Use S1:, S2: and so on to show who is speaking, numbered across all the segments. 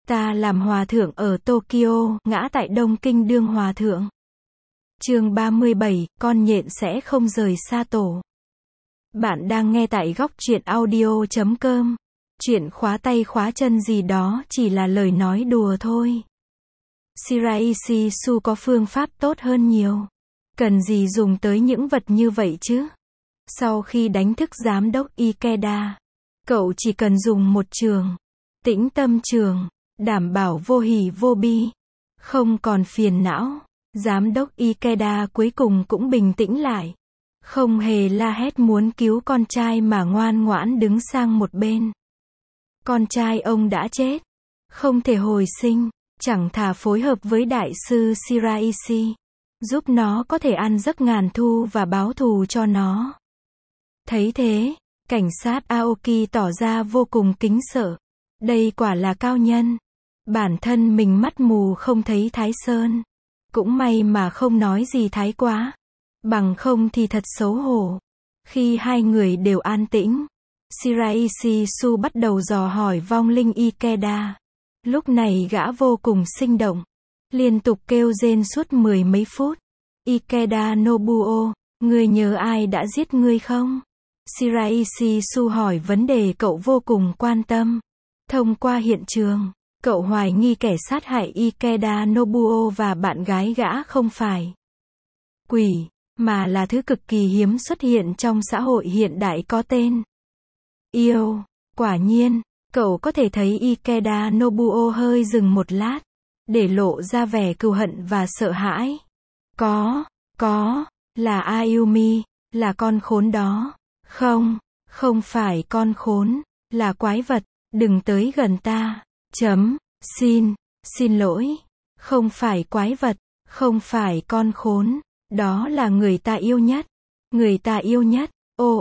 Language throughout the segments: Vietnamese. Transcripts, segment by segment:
S1: Ta làm hòa thượng ở Tokyo, ngã tại Đông Kinh đương hòa thượng. Chương 37, con nhện sẽ không rời xa tổ. Bạn đang nghe tại góc truyện audio.com. Chuyện khóa tay khóa chân gì đó chỉ là lời nói đùa thôi. Shiraishi Su có phương pháp tốt hơn nhiều. Cần gì dùng tới những vật như vậy chứ? Sau khi đánh thức giám đốc Ikeda, cậu chỉ cần dùng một trường. Tĩnh tâm trường, đảm bảo vô hỉ vô bi, không còn phiền não. Giám đốc Ikeda cuối cùng cũng bình tĩnh lại. Không hề la hét muốn cứu con trai mà ngoan ngoãn đứng sang một bên. Con trai ông đã chết, không thể hồi sinh, chẳng thà phối hợp với đại sư Shiraishi, giúp nó có thể ăn giấc ngàn thu và báo thù cho nó. Thấy thế, cảnh sát Aoki tỏ ra vô cùng kính sợ. Đây quả là cao nhân. Bản thân mình mắt mù không thấy Thái Sơn. Cũng may mà không nói gì thái quá. Bằng không thì thật xấu hổ. Khi hai người đều an tĩnh, Shiraishi Su bắt đầu dò hỏi vong linh Ikeda. Lúc này gã vô cùng sinh động, liên tục kêu rên suốt 10 mấy phút. Ikeda Nobuo, ngươi nhớ ai đã giết ngươi không? Shiraishi Su hỏi vấn đề cậu vô cùng quan tâm. Thông qua hiện trường, cậu hoài nghi kẻ sát hại Ikeda Nobuo và bạn gái gã không phải quỷ, mà là thứ cực kỳ hiếm xuất hiện trong xã hội hiện đại có tên yêu. Quả nhiên, cậu có thể thấy Ikeda Nobuo hơi dừng một lát, để lộ ra vẻ cừu hận và sợ hãi. Có, là Ayumi, là con khốn đó. Không phải con khốn, là quái vật, đừng tới gần ta. Xin lỗi, không phải quái vật, không phải con khốn, đó là người ta yêu nhất. Người ta yêu nhất.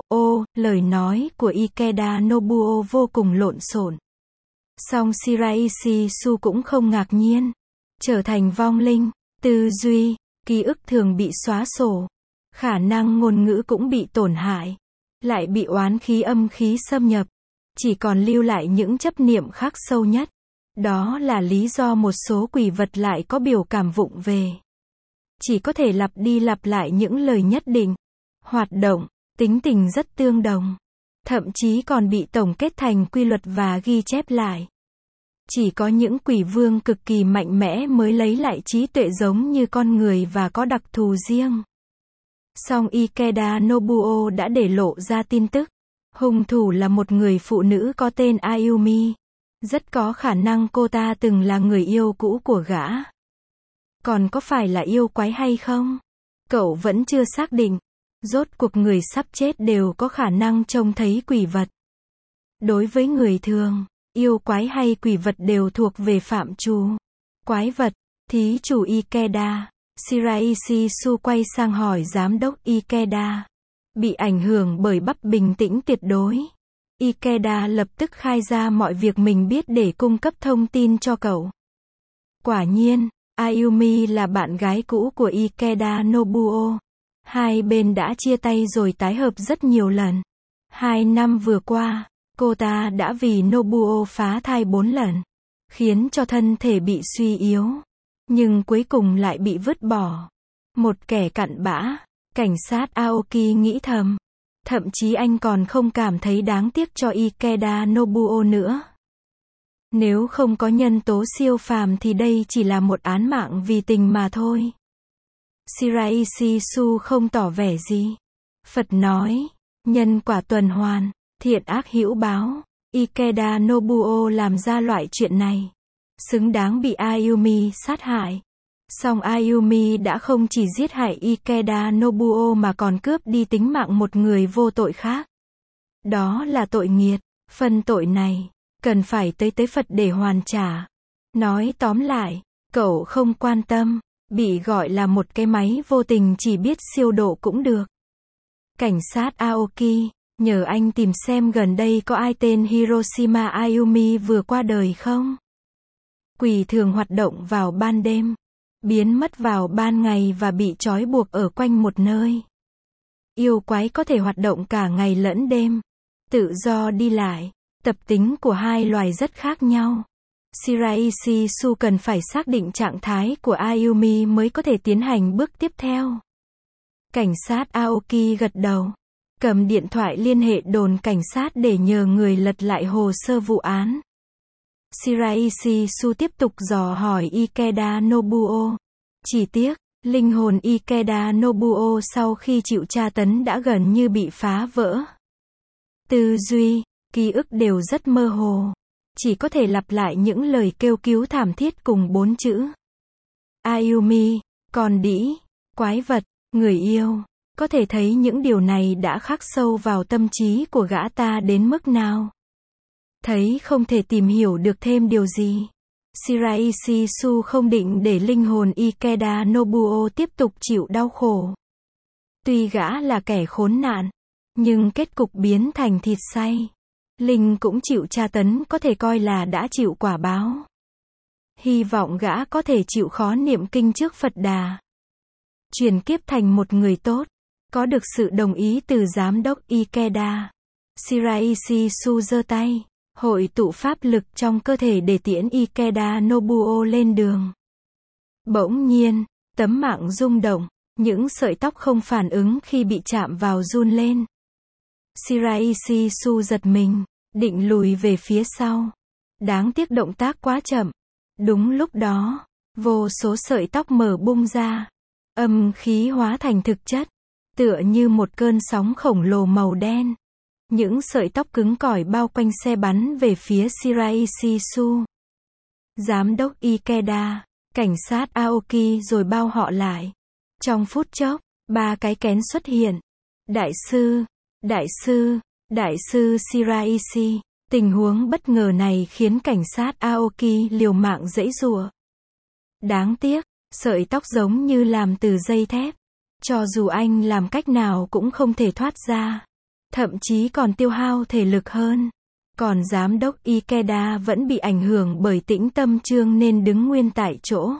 S1: Lời nói của Ikeda Nobuo vô cùng lộn xộn. Song Shiraishi Su cũng không ngạc nhiên. Trở thành vong linh, tư duy, ký ức thường bị xóa sổ. Khả năng ngôn ngữ cũng bị tổn hại. Lại bị oán khí âm khí xâm nhập. Chỉ còn lưu lại những chấp niệm khắc sâu nhất. Đó là lý do một số quỷ vật lại có biểu cảm vụng về. Chỉ có thể lặp đi lặp lại những lời nhất định. Hoạt động, tính tình rất tương đồng. Thậm chí còn bị tổng kết thành quy luật và ghi chép lại. Chỉ có những quỷ vương cực kỳ mạnh mẽ mới lấy lại trí tuệ giống như con người và có đặc thù riêng. Song Ikeda Nobuo đã để lộ ra tin tức. Hung thủ là một người phụ nữ có tên Ayumi. Rất có khả năng cô ta từng là người yêu cũ của gã. Còn có phải là yêu quái hay không? Cậu vẫn chưa xác định. Rốt cuộc người sắp chết đều có khả năng trông thấy quỷ vật. Đối với người thường, yêu quái hay quỷ vật đều thuộc về phạm trù quái vật. Thí chủ Ikeda. Shiraishi Su quay sang hỏi giám đốc Ikeda. Bị ảnh hưởng bởi bắp bình tĩnh tuyệt đối. Ikeda lập tức khai ra mọi việc mình biết để cung cấp thông tin cho cậu. Quả nhiên, Ayumi là bạn gái cũ của Ikeda Nobuo. Hai bên đã chia tay rồi tái hợp rất nhiều lần. 2 năm vừa qua, cô ta đã vì Nobuo phá thai 4 lần, khiến cho thân thể bị suy yếu. Nhưng cuối cùng lại bị vứt bỏ. Một kẻ cặn bã, cảnh sát Aoki nghĩ thầm. Thậm chí anh còn không cảm thấy đáng tiếc cho Ikeda Nobuo nữa. Nếu không có nhân tố siêu phàm thì đây chỉ là một án mạng vì tình mà thôi. Shiraishi Su không tỏ vẻ gì. Phật nói, nhân quả tuần hoàn, thiện ác hữu báo. Ikeda Nobuo làm ra loại chuyện này, xứng đáng bị Ayumi sát hại. Song Ayumi đã không chỉ giết hại Ikeda Nobuo mà còn cướp đi tính mạng một người vô tội khác. Đó là tội nghiệt. Phần tội này cần phải tới Phật để hoàn trả. Nói tóm lại, cậu không quan tâm, bị gọi là một cái máy vô tình chỉ biết siêu độ cũng được. Cảnh sát Aoki, nhờ anh tìm xem gần đây có ai tên Hiroshima Ayumi vừa qua đời không? Quỷ thường hoạt động vào ban đêm, biến mất vào ban ngày và bị trói buộc ở quanh một nơi. Yêu quái có thể hoạt động cả ngày lẫn đêm, tự do đi lại. Tập tính của hai loài rất khác nhau. Shiraishi Su cần phải xác định trạng thái của Ayumi mới có thể tiến hành bước tiếp theo. Cảnh sát Aoki gật đầu. Cầm điện thoại liên hệ đồn cảnh sát để nhờ người lật lại hồ sơ vụ án. Shiraishi Su tiếp tục dò hỏi Ikeda Nobuo. Chỉ tiếc, linh hồn Ikeda Nobuo sau khi chịu tra tấn đã gần như bị phá vỡ. Tư duy, ký ức đều rất mơ hồ. Chỉ có thể lặp lại những lời kêu cứu thảm thiết cùng 4 chữ. Ayumi, con đĩ, quái vật, người yêu. Có thể thấy những điều này đã khắc sâu vào tâm trí của gã ta đến mức nào. Thấy không thể tìm hiểu được thêm điều gì. Shiraishi Su không định để linh hồn Ikeda Nobuo tiếp tục chịu đau khổ. Tuy gã là kẻ khốn nạn, nhưng kết cục biến thành thịt xay. Linh cũng chịu tra tấn có thể coi là đã chịu quả báo. Hy vọng gã có thể chịu khó niệm kinh trước Phật Đà. Chuyển kiếp thành một người tốt. Có được sự đồng ý từ giám đốc Ikeda. Shiraishi Su giơ tay, hội tụ pháp lực trong cơ thể để tiễn Ikeda Nobuo lên đường. Bỗng nhiên, tấm mạng rung động, những sợi tóc không phản ứng khi bị chạm vào run lên. Shiraishi Su giật mình, định lùi về phía sau. Đáng tiếc động tác quá chậm. Đúng lúc đó, vô số sợi tóc mở bung ra. Âm khí hóa thành thực chất. Tựa như một cơn sóng khổng lồ màu đen. Những sợi tóc cứng cỏi bao quanh xe bắn về phía Shiraishi Su. Giám đốc Ikeda, cảnh sát Aoki rồi bao họ lại. Trong phút chốc, 3 cái kén xuất hiện. Đại sư, đại sư, đại sư Shiraishi. Tình huống bất ngờ này khiến cảnh sát Aoki liều mạng giãy giụa. Đáng tiếc, sợi tóc giống như làm từ dây thép. Cho dù anh làm cách nào cũng không thể thoát ra. Thậm chí còn tiêu hao thể lực hơn. Còn giám đốc Ikeda vẫn bị ảnh hưởng bởi tĩnh tâm trương nên đứng nguyên tại chỗ.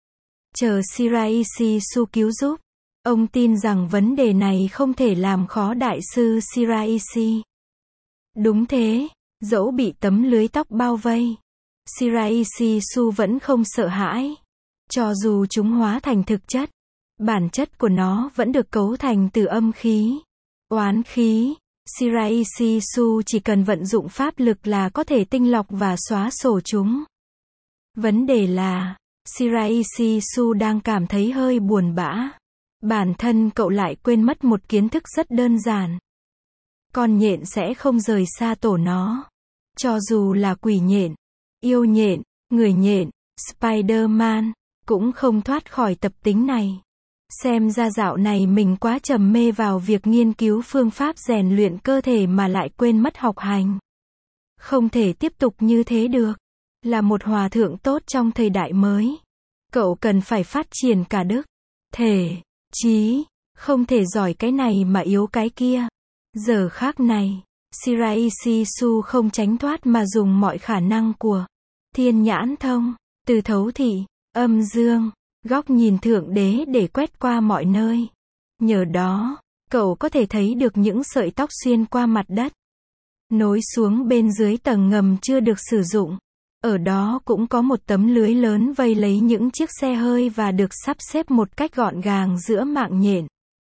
S1: Chờ Shiraishi Su cứu giúp. Ông tin rằng vấn đề này không thể làm khó đại sư Shiraishi. Đúng thế, dẫu bị tấm lưới tóc bao vây. Shiraishi Su vẫn không sợ hãi. Cho dù chúng hóa thành thực chất. Bản chất của nó vẫn được cấu thành từ âm khí, oán khí. Shiraishi Su chỉ cần vận dụng pháp lực là có thể tinh lọc và xóa sổ chúng. Vấn đề là, Shiraishi Su đang cảm thấy hơi buồn bã. Bản thân cậu lại quên mất một kiến thức rất đơn giản. Con nhện sẽ không rời xa tổ nó. Cho dù là quỷ nhện, yêu nhện, người nhện, Spider-Man, cũng không thoát khỏi tập tính này. Xem ra dạo này mình quá trầm mê vào việc nghiên cứu phương pháp rèn luyện cơ thể mà lại quên mất học hành. Không thể tiếp tục như thế được. Là một hòa thượng tốt trong thời đại mới. Cậu cần phải phát triển cả đức, thể, trí. Không thể giỏi cái này mà yếu cái kia. Giờ khác này, Shiraishi Su không tránh thoát mà dùng mọi khả năng của thiên nhãn thông, từ thấu thị, âm dương, góc nhìn thượng đế để quét qua mọi nơi. Nhờ đó, cậu có thể thấy được những sợi tóc xuyên qua mặt đất, nối xuống bên dưới tầng ngầm chưa được sử dụng. Ở đó cũng có một tấm lưới lớn vây lấy những chiếc xe hơi và được sắp xếp một cách gọn gàng giữa mạng nhện.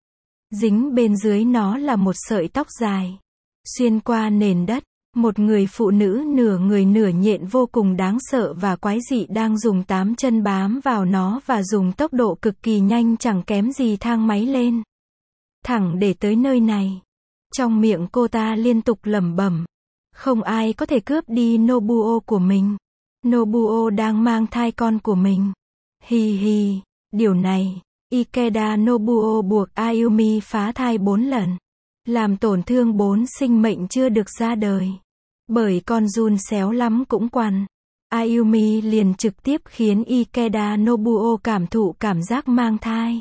S1: Dính bên dưới nó là một sợi tóc dài. Xuyên qua nền đất, một người phụ nữ nửa người nửa nhện vô cùng đáng sợ và quái dị đang dùng 8 chân bám vào nó và dùng tốc độ cực kỳ nhanh chẳng kém gì thang máy lên. Thẳng để tới nơi này. Trong miệng cô ta liên tục lẩm bẩm. Không ai có thể cướp đi Nobuo của mình. Nobuo đang mang thai con của mình. Hi hi, điều này, Ikeda Nobuo buộc Ayumi phá thai 4 lần. Làm tổn thương 4 sinh mệnh chưa được ra đời. Bởi con giun xéo lắm cũng quằn. Ayumi liền trực tiếp khiến Ikeda Nobuo cảm thụ cảm giác mang thai.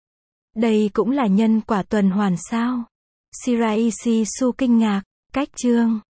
S1: Đây cũng là nhân quả tuần hoàn sao? Shiraishi Su kinh ngạc, cách chương